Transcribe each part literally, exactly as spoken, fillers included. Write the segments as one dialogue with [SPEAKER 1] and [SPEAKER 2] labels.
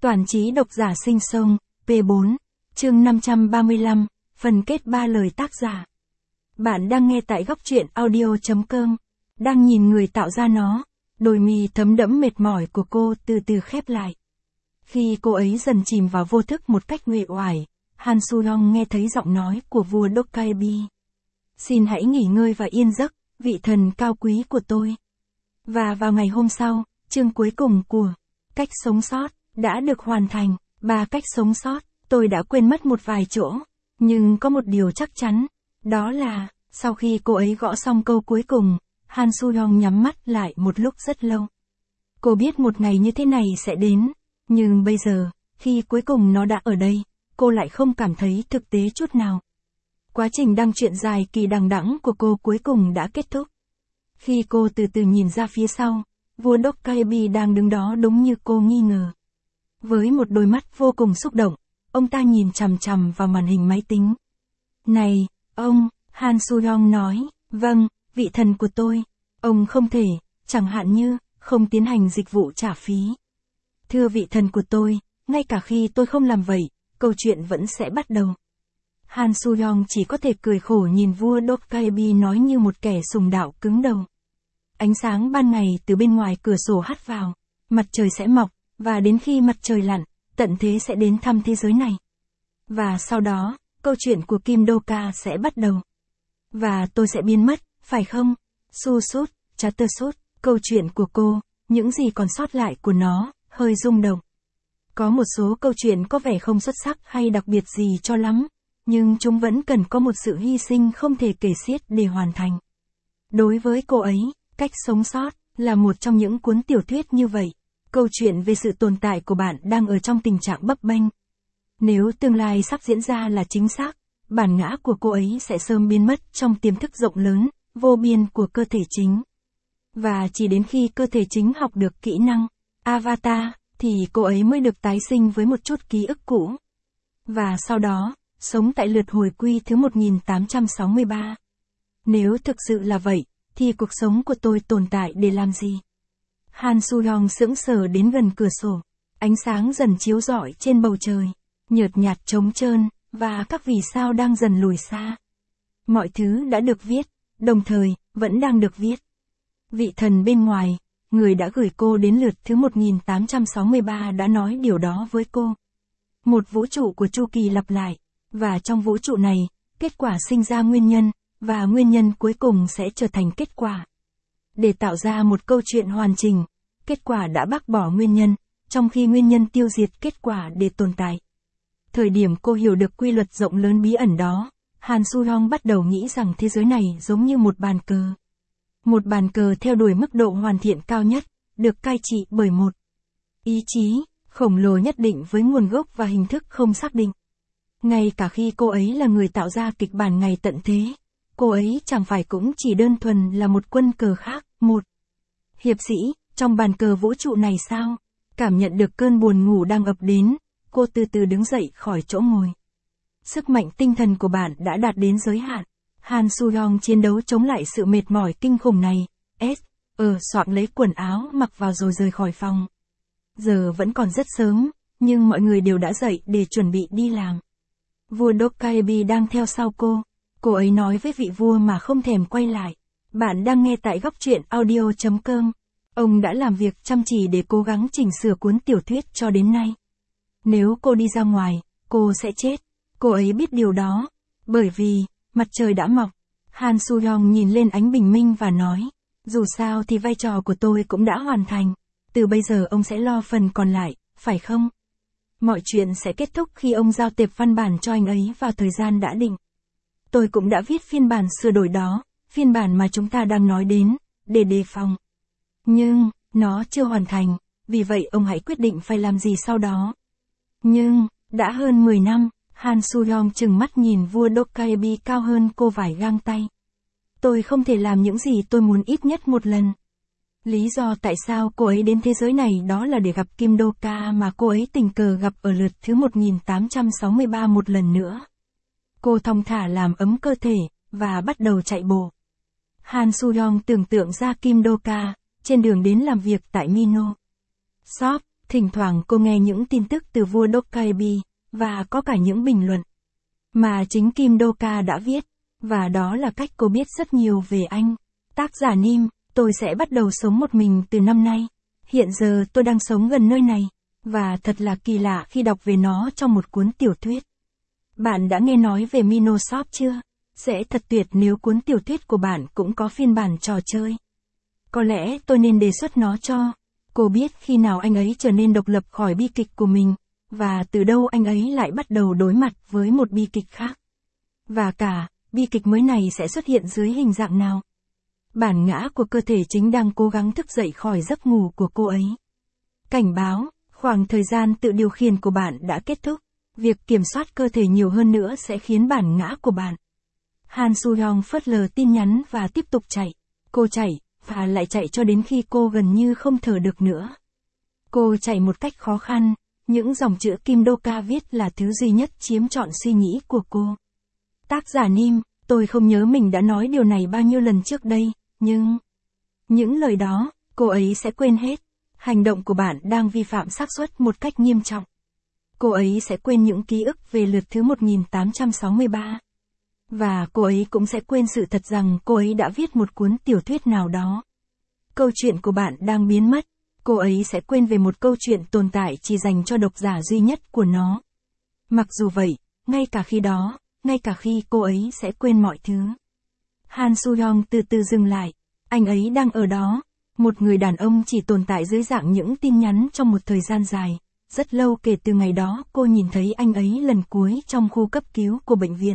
[SPEAKER 1] Toàn trí độc giả sinh sông, P bốn, chương năm trăm ba mươi lăm, phần kết ba lời tác giả. Bạn đang nghe tại góc truyện audio.com, đang nhìn người tạo ra nó, đôi mi thấm đẫm mệt mỏi của cô từ từ khép lại. Khi cô ấy dần chìm vào vô thức một cách uể oải, Han Soo-hyung nghe thấy giọng nói của vua Dokkaebi. Xin hãy nghỉ ngơi và yên giấc, vị thần cao quý của tôi. Và vào ngày hôm sau, chương cuối cùng của Cách sống sót đã được hoàn thành. Ba cách sống sót, tôi đã quên mất một vài chỗ, nhưng có một điều chắc chắn, đó là, sau khi cô ấy gõ xong câu cuối cùng, Han Soo-hyung nhắm mắt lại một lúc rất lâu. Cô biết một ngày như thế này sẽ đến, nhưng bây giờ, khi cuối cùng nó đã ở đây, cô lại không cảm thấy thực tế chút nào. Quá trình đăng truyện dài kỳ đằng đẵng của cô cuối cùng đã kết thúc. Khi cô từ từ nhìn ra phía sau, vua Dokkaebi đang đứng đó đúng như cô nghi ngờ. Với một đôi mắt vô cùng xúc động, ông ta nhìn chằm chằm vào màn hình máy tính. Này, ông, Han Soo-hyung nói, vâng, vị thần của tôi, ông không thể, chẳng hạn như, không tiến hành dịch vụ trả phí. Thưa vị thần của tôi, ngay cả khi tôi không làm vậy, câu chuyện vẫn sẽ bắt đầu. Han Soo-hyung chỉ có thể cười khổ nhìn vua Dokkaebi nói như một kẻ sùng đạo cứng đầu. Ánh sáng ban ngày từ bên ngoài cửa sổ hắt vào, mặt trời sẽ mọc, và đến khi mặt trời lặn, tận thế sẽ đến thăm thế giới này. Và sau đó, câu chuyện của Kim Do-ka sẽ bắt đầu. Và tôi sẽ biến mất, phải không? Su sút, Chatter sút, câu chuyện của cô, những gì còn sót lại của nó, hơi rung động. Có một số câu chuyện có vẻ không xuất sắc hay đặc biệt gì cho lắm, nhưng chúng vẫn cần có một sự hy sinh không thể kể xiết để hoàn thành. Đối với cô ấy, Cách sống sót là một trong những cuốn tiểu thuyết như vậy. Câu chuyện về sự tồn tại của bạn đang ở trong tình trạng bấp bênh. Nếu tương lai sắp diễn ra là chính xác, bản ngã của cô ấy sẽ sớm biến mất trong tiềm thức rộng lớn, vô biên của cơ thể chính. Và chỉ đến khi cơ thể chính học được kỹ năng Avatar, thì cô ấy mới được tái sinh với một chút ký ức cũ. Và sau đó, sống tại lượt hồi quy thứ một nghìn tám trăm sáu mươi ba. Nếu thực sự là vậy, thì cuộc sống của tôi tồn tại để làm gì? Han Soo-hyung sững sờ đến gần cửa sổ. Ánh sáng dần chiếu rọi trên bầu trời, nhợt nhạt trống trơn, và các vì sao đang dần lùi xa. Mọi thứ đã được viết, đồng thời, vẫn đang được viết. Vị thần bên ngoài, người đã gửi cô đến lượt thứ một nghìn tám trăm sáu mươi ba đã nói điều đó với cô. Một vũ trụ của chu kỳ lặp lại, và trong vũ trụ này, kết quả sinh ra nguyên nhân, và nguyên nhân cuối cùng sẽ trở thành kết quả. Để tạo ra một câu chuyện hoàn chỉnh, kết quả đã bác bỏ nguyên nhân, trong khi nguyên nhân tiêu diệt kết quả để tồn tại. Thời điểm cô hiểu được quy luật rộng lớn bí ẩn đó, Han Soo-hyung bắt đầu nghĩ rằng thế giới này giống như một bàn cờ. Một bàn cờ theo đuổi mức độ hoàn thiện cao nhất, được cai trị bởi một ý chí khổng lồ nhất định với nguồn gốc và hình thức không xác định. Ngay cả khi cô ấy là người tạo ra kịch bản ngày tận thế, cô ấy chẳng phải cũng chỉ đơn thuần là một quân cờ khác, một hiệp sĩ, trong bàn cờ vũ trụ này sao? Cảm nhận được cơn buồn ngủ đang ập đến, cô từ từ đứng dậy khỏi chỗ ngồi. Sức mạnh tinh thần của bạn đã đạt đến giới hạn. Han Soo-hyung chiến đấu chống lại sự mệt mỏi kinh khủng này. S. Ờ soạn lấy quần áo mặc vào rồi rời khỏi phòng. Giờ vẫn còn rất sớm, nhưng mọi người đều đã dậy để chuẩn bị đi làm. Vua Dokkaebi đang theo sau cô. Cô ấy nói với vị vua mà không thèm quay lại. Bạn đang nghe tại góc truyện audio.com. Ông đã làm việc chăm chỉ để cố gắng chỉnh sửa cuốn tiểu thuyết cho đến nay. Nếu cô đi ra ngoài, cô sẽ chết. Cô ấy biết điều đó. Bởi vì, mặt trời đã mọc. Han Soo-hyung nhìn lên ánh bình minh và nói, dù sao thì vai trò của tôi cũng đã hoàn thành. Từ bây giờ ông sẽ lo phần còn lại, phải không? Mọi chuyện sẽ kết thúc khi ông giao tệp văn bản cho anh ấy vào thời gian đã định. Tôi cũng đã viết phiên bản sửa đổi đó, phiên bản mà chúng ta đang nói đến, để đề phòng. Nhưng, nó chưa hoàn thành, vì vậy ông hãy quyết định phải làm gì sau đó. Nhưng, đã hơn mười năm, Han Soo-hyung trừng mắt nhìn vua Dokkaebi cao hơn cô vài gang tay. Tôi không thể làm những gì tôi muốn ít nhất một lần. Lý do tại sao cô ấy đến thế giới này đó là để gặp Kim Do-ka mà cô ấy tình cờ gặp ở lượt thứ một nghìn tám trăm sáu mươi ba một lần nữa. Cô thong thả làm ấm cơ thể, và bắt đầu chạy bộ. Han Soo-hyung tưởng tượng ra Kim Do-ka, trên đường đến làm việc tại Mino Shop, Thỉnh thoảng cô nghe những tin tức từ vua Dokkaebi, và có cả những bình luận mà chính Kim Do-ka đã viết, và đó là cách cô biết rất nhiều về anh. Tác giả Nim, tôi sẽ bắt đầu sống một mình từ năm nay. Hiện giờ tôi đang sống gần nơi này, và thật là kỳ lạ khi đọc về nó trong một cuốn tiểu thuyết. Bạn đã nghe nói về Minoshop chưa? Sẽ thật tuyệt nếu cuốn tiểu thuyết của bạn cũng có phiên bản trò chơi. Có lẽ tôi nên đề xuất nó cho cô biết khi nào anh ấy trở nên độc lập khỏi bi kịch của mình, và từ đâu anh ấy lại bắt đầu đối mặt với một bi kịch khác. Và cả, bi kịch mới này sẽ xuất hiện dưới hình dạng nào. Bản ngã của cơ thể chính đang cố gắng thức dậy khỏi giấc ngủ của cô ấy. Cảnh báo, khoảng thời gian tự điều khiển của bạn đã kết thúc. Việc kiểm soát cơ thể nhiều hơn nữa sẽ khiến bản ngã của bạn. Han Soo-hyung phớt lờ tin nhắn và tiếp tục chạy. Cô chạy, và lại chạy cho đến khi cô gần như không thở được nữa. Cô chạy một cách khó khăn, những dòng chữ Kim Do-ka viết là thứ duy nhất chiếm trọn suy nghĩ của cô. Tác giả Nim, tôi không nhớ mình đã nói điều này bao nhiêu lần trước đây, nhưng những lời đó, cô ấy sẽ quên hết. Hành động của bạn đang vi phạm xác suất một cách nghiêm trọng. Cô ấy sẽ quên những ký ức về lượt thứ một nghìn tám trăm sáu mươi ba. Và cô ấy cũng sẽ quên sự thật rằng cô ấy đã viết một cuốn tiểu thuyết nào đó. Câu chuyện của bạn đang biến mất. Cô ấy sẽ quên về một câu chuyện tồn tại chỉ dành cho độc giả duy nhất của nó. Mặc dù vậy, ngay cả khi đó, ngay cả khi cô ấy sẽ quên mọi thứ. Han Soo-hyung từ từ dừng lại. Anh ấy đang ở đó. Một người đàn ông chỉ tồn tại dưới dạng những tin nhắn trong một thời gian dài. Rất lâu kể từ ngày đó cô nhìn thấy anh ấy lần cuối trong khu cấp cứu của bệnh viện.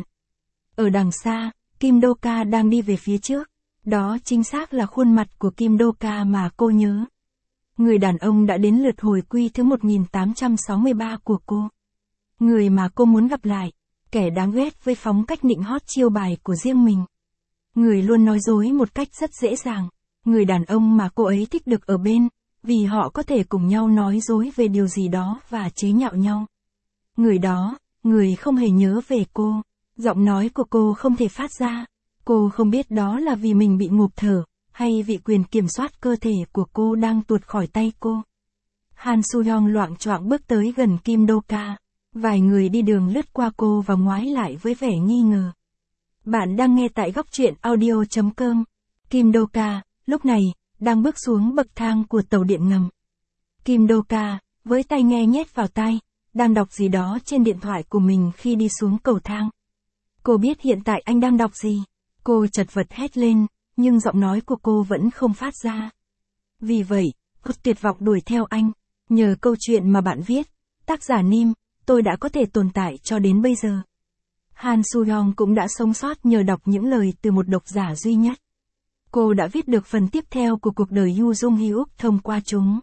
[SPEAKER 1] Ở đằng xa, Kim Do-ka đang đi về phía trước. Đó chính xác là khuôn mặt của Kim Do-ka mà cô nhớ. Người đàn ông đã đến lượt hồi quy thứ một nghìn tám trăm sáu mươi ba của cô. Người mà cô muốn gặp lại. Kẻ đáng ghét với phóng cách nịnh hót chiêu bài của riêng mình. Người luôn nói dối một cách rất dễ dàng. Người đàn ông mà cô ấy thích được ở bên, vì họ có thể cùng nhau nói dối về điều gì đó và chế nhạo nhau. Người đó, người không hề nhớ về cô. Giọng nói của cô không thể phát ra. Cô không biết đó là vì mình bị ngộp thở, hay vì quyền kiểm soát cơ thể của cô đang tuột khỏi tay cô. Han Soo-hyung loạng choạng bước tới gần Kim Do-ka. Vài người đi đường lướt qua cô và ngoái lại với vẻ nghi ngờ. Bạn đang nghe tại góc truyện audio chấm com. Kim Do-ka, lúc này, đang bước xuống bậc thang của tàu điện ngầm. Kim Do-ka, với tai nghe nhét vào tai, đang đọc gì đó trên điện thoại của mình khi đi xuống cầu thang. Cô biết hiện tại anh đang đọc gì. Cô chật vật hét lên, nhưng giọng nói của cô vẫn không phát ra. Vì vậy, cô tuyệt vọng đuổi theo anh. Nhờ câu chuyện mà bạn viết, tác giả Nim, tôi đã có thể tồn tại cho đến bây giờ. Han Soo-hyung cũng đã sống sót nhờ đọc những lời từ một độc giả duy nhất. Cô đã viết được phần tiếp theo của cuộc đời Yoo Jung-hyuk thông qua chúng.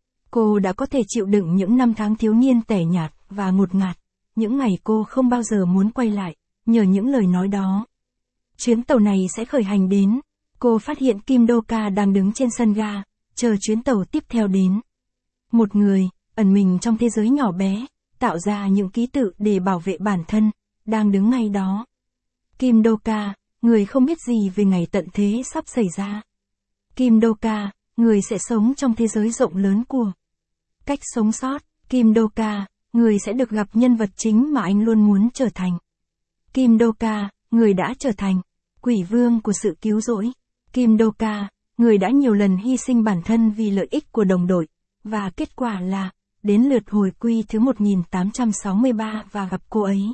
[SPEAKER 1] Cô đã có thể chịu đựng những năm tháng thiếu niên tẻ nhạt và ngột ngạt, những ngày cô không bao giờ muốn quay lại, nhờ những lời nói đó. Chuyến tàu này sẽ khởi hành đến. Cô phát hiện Kim Do-ka đang đứng trên sân ga, chờ chuyến tàu tiếp theo đến. Một người, ẩn mình trong thế giới nhỏ bé, tạo ra những ký tự để bảo vệ bản thân, đang đứng ngay đó. Kim Do-ka, người không biết gì về ngày tận thế sắp xảy ra. Kim Do-ka, người sẽ sống trong thế giới rộng lớn của cách sống sót. Kim Do-ka, người sẽ được gặp nhân vật chính mà anh luôn muốn trở thành. Kim Do-ka, người đã trở thành quỷ vương của sự cứu rỗi. Kim Do-ka, người đã nhiều lần hy sinh bản thân vì lợi ích của đồng đội, và kết quả là, đến lượt hồi quy thứ một nghìn tám trăm sáu mươi ba và gặp cô ấy.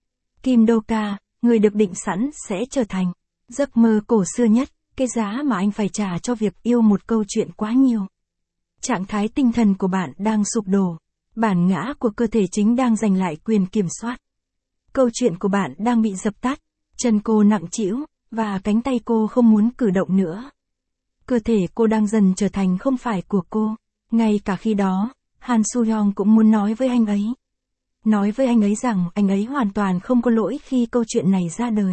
[SPEAKER 1] Kim Do-ka, người được định sẵn sẽ trở thành giấc mơ cổ xưa nhất, cái giá mà anh phải trả cho việc yêu một câu chuyện quá nhiều. Trạng thái tinh thần của bạn đang sụp đổ. Bản ngã của cơ thể chính đang giành lại quyền kiểm soát. Câu chuyện của bạn đang bị dập tắt. Chân cô nặng trĩu, và cánh tay cô không muốn cử động nữa. Cơ thể cô đang dần trở thành không phải của cô. Ngay cả khi đó, Han Soo-hyung cũng muốn nói với anh ấy. Nói với anh ấy rằng anh ấy hoàn toàn không có lỗi khi câu chuyện này ra đời.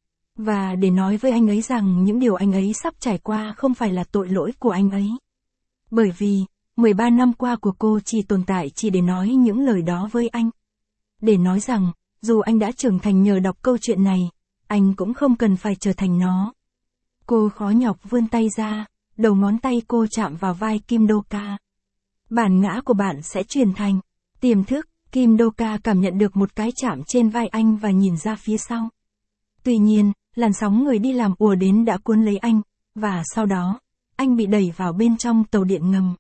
[SPEAKER 1] Và để nói với anh ấy rằng những điều anh ấy sắp trải qua không phải là tội lỗi của anh ấy. Bởi vì, mười ba năm qua của cô chỉ tồn tại chỉ để nói những lời đó với anh. Để nói rằng, dù anh đã trưởng thành nhờ đọc câu chuyện này, anh cũng không cần phải trở thành nó. Cô khó nhọc vươn tay ra, đầu ngón tay cô chạm vào vai Kim Do-ka. bản ngã của bạn sẽ truyền thành. Tiềm thức, Kim Do-ka cảm nhận được một cái chạm trên vai anh và nhìn ra phía sau. Tuy nhiên, làn sóng người đi làm ùa đến đã cuốn lấy anh, và sau đó, anh bị đẩy vào bên trong tàu điện ngầm.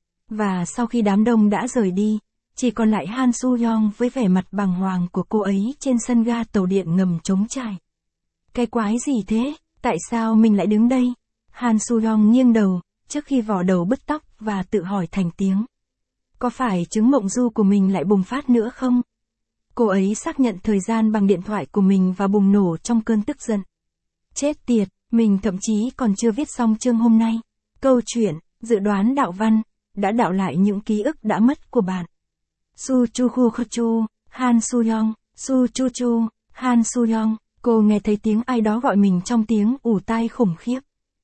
[SPEAKER 1] Và sau khi đám đông đã rời đi, chỉ còn lại Han Soo-young với vẻ mặt bàng hoàng của cô ấy trên sân ga tàu điện ngầm trống trải. Cái quái gì thế? Tại sao mình lại đứng đây? Han Soo-young nghiêng đầu, trước khi vò đầu bứt tóc và tự hỏi thành tiếng. Có phải chứng mộng du của mình lại bùng phát nữa không? Cô ấy xác nhận thời gian bằng điện thoại của mình và bùng nổ trong cơn tức giận. Chết tiệt, mình thậm chí còn chưa viết xong chương hôm nay. Câu chuyện, dự đoán đạo văn, đã đạo lại những ký ức đã mất của bạn. Su chu khu khu chu, Han Soo-young, Su chu chu, Han Soo-young, cô nghe thấy tiếng ai đó gọi mình trong tiếng ù tai khủng khiếp.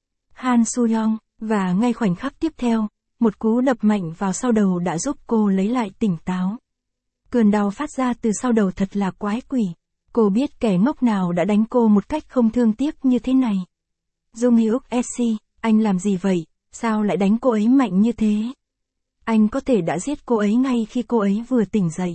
[SPEAKER 1] Han Soo-young, và ngay khoảnh khắc tiếp theo, một cú đập mạnh vào sau đầu đã giúp cô lấy lại tỉnh táo. Cơn đau phát ra từ sau đầu thật là quái quỷ. Cô biết kẻ ngốc nào đã đánh cô một cách không thương tiếc như thế này. Jung Hyuk ét xê, anh làm gì vậy? Sao lại đánh cô ấy mạnh như thế? Anh có thể đã giết cô ấy ngay khi cô ấy vừa tỉnh dậy.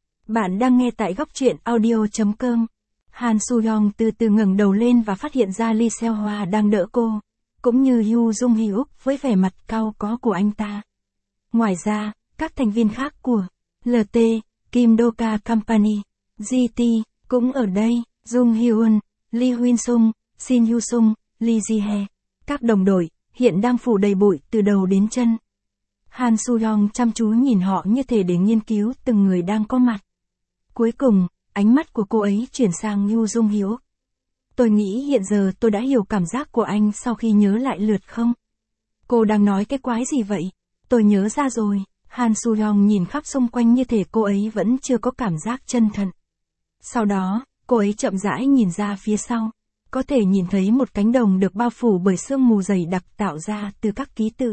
[SPEAKER 1] Bạn đang nghe tại góc truyện audio chấm com. Han Soo-young từ từ ngẩng đầu lên và phát hiện ra Lee Seo-hwa đang đỡ cô, cũng như Yoo Jung Hyuk với vẻ mặt cau có của anh ta. Ngoài ra, các thành viên khác của lờ tê, Kim Do-ka Company, giê tê, cũng ở đây, Jung Hyun, Lee Huyên Sung, Shin Hyu Sung, Lee Ji-hye. Các đồng đội, hiện đang phủ đầy bụi từ đầu đến chân. Han Soo-young chăm chú nhìn họ như thể để nghiên cứu từng người đang có mặt. Cuối cùng, ánh mắt của cô ấy chuyển sang Yoo Jung Hyuk. Tôi nghĩ hiện giờ tôi đã hiểu cảm giác của anh sau khi nhớ lại lượt không? Cô đang nói cái quái gì vậy? Tôi nhớ ra rồi. Han Soo-young nhìn khắp xung quanh như thể cô ấy vẫn chưa có cảm giác chân thật. Sau đó, cô ấy chậm rãi nhìn ra phía sau. Có thể nhìn thấy một cánh đồng được bao phủ bởi sương mù dày đặc tạo ra từ các ký tự.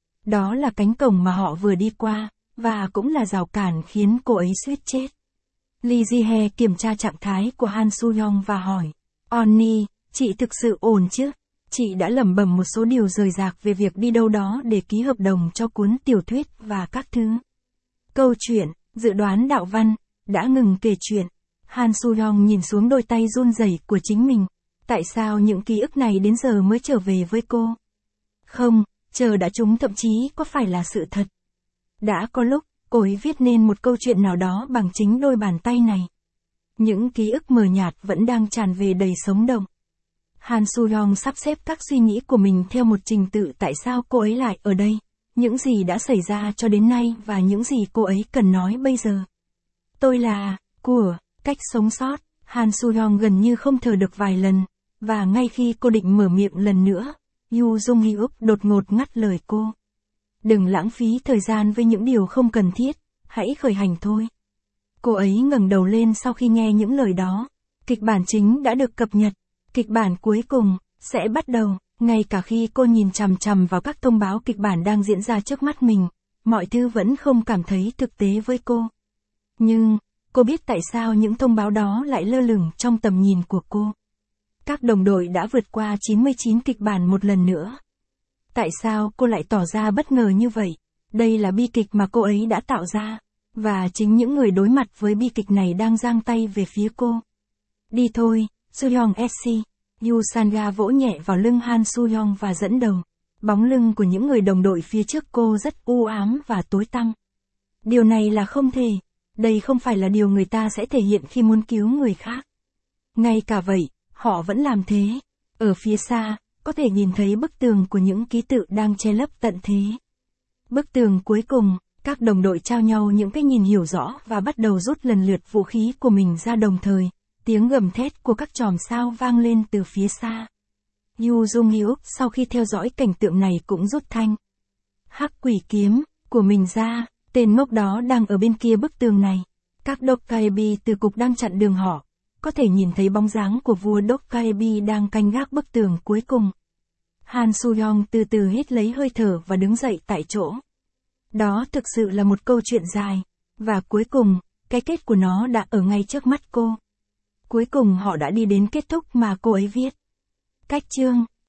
[SPEAKER 1] Đó là cánh cổng mà họ vừa đi qua, và cũng là rào cản khiến cô ấy suýt chết. Lee Ji-hye kiểm tra trạng thái của Han Soo-young và hỏi. Onni, chị thực sự ổn chứ? Chị đã lẩm bẩm một số điều rời rạc về việc đi đâu đó để ký hợp đồng cho cuốn tiểu thuyết và các thứ. Câu chuyện, dự đoán đạo văn, đã ngừng kể chuyện. Han Soo-young nhìn xuống đôi tay run rẩy của chính mình. Tại sao những ký ức này đến giờ mới trở về với cô? Không, chờ đã chúng thậm chí có phải là sự thật. Đã có lúc, cô ấy viết nên một câu chuyện nào đó bằng chính đôi bàn tay này. Những ký ức mờ nhạt vẫn đang tràn về đầy sống động. Han Soo-young sắp xếp các suy nghĩ của mình theo một trình tự tại sao cô ấy lại ở đây, những gì đã xảy ra cho đến nay và những gì cô ấy cần nói bây giờ. Tôi là, của, cách sống sót, Han Soo-young gần như không thở được vài lần, và ngay khi cô định mở miệng lần nữa, Yoo Jung Hyuk đột ngột ngắt lời cô. Đừng lãng phí thời gian với những điều không cần thiết, hãy khởi hành thôi. Cô ấy ngẩng đầu lên sau khi nghe những lời đó. Kịch bản chính đã được cập nhật. Kịch bản cuối cùng sẽ bắt đầu. Ngay cả khi cô nhìn chằm chằm vào các thông báo kịch bản đang diễn ra trước mắt mình, mọi thứ vẫn không cảm thấy thực tế với cô. Nhưng, cô biết tại sao những thông báo đó lại lơ lửng trong tầm nhìn của cô. Các đồng đội đã vượt qua chín mươi chín kịch bản một lần nữa. Tại sao cô lại tỏ ra bất ngờ như vậy? Đây là bi kịch mà cô ấy đã tạo ra. Và chính những người đối mặt với bi kịch này đang giang tay về phía cô. Đi thôi, Soo-young ét xê. Yoo Sang-ga vỗ nhẹ vào lưng Han Soo-young và dẫn đầu. Bóng lưng của những người đồng đội phía trước cô rất u ám và tối tăm. Điều này là không thể. Đây không phải là điều người ta sẽ thể hiện khi muốn cứu người khác. Ngay cả vậy, họ vẫn làm thế. Ở phía xa, có thể nhìn thấy bức tường của những ký tự đang che lấp tận thế. Bức tường cuối cùng, các đồng đội trao nhau những cái nhìn hiểu rõ và bắt đầu rút lần lượt vũ khí của mình ra đồng thời. Tiếng gầm thét của các chòm sao vang lên từ phía xa. Yoo Jung Hyuk sau khi theo dõi cảnh tượng này cũng rút thanh hắc quỷ kiếm của mình ra. Tên ngốc đó đang ở bên kia bức tường này. Các Dokkaebi từ cục đang chặn đường họ. Có thể nhìn thấy bóng dáng của vua Dokkaebi đang canh gác bức tường cuối cùng. Han Soo-young từ từ hít lấy hơi thở và đứng dậy tại chỗ. Đó thực sự là một câu chuyện dài. Và cuối cùng, cái kết của nó đã ở ngay trước mắt cô. Cuối cùng họ đã đi đến kết thúc mà cô ấy viết. Cách chương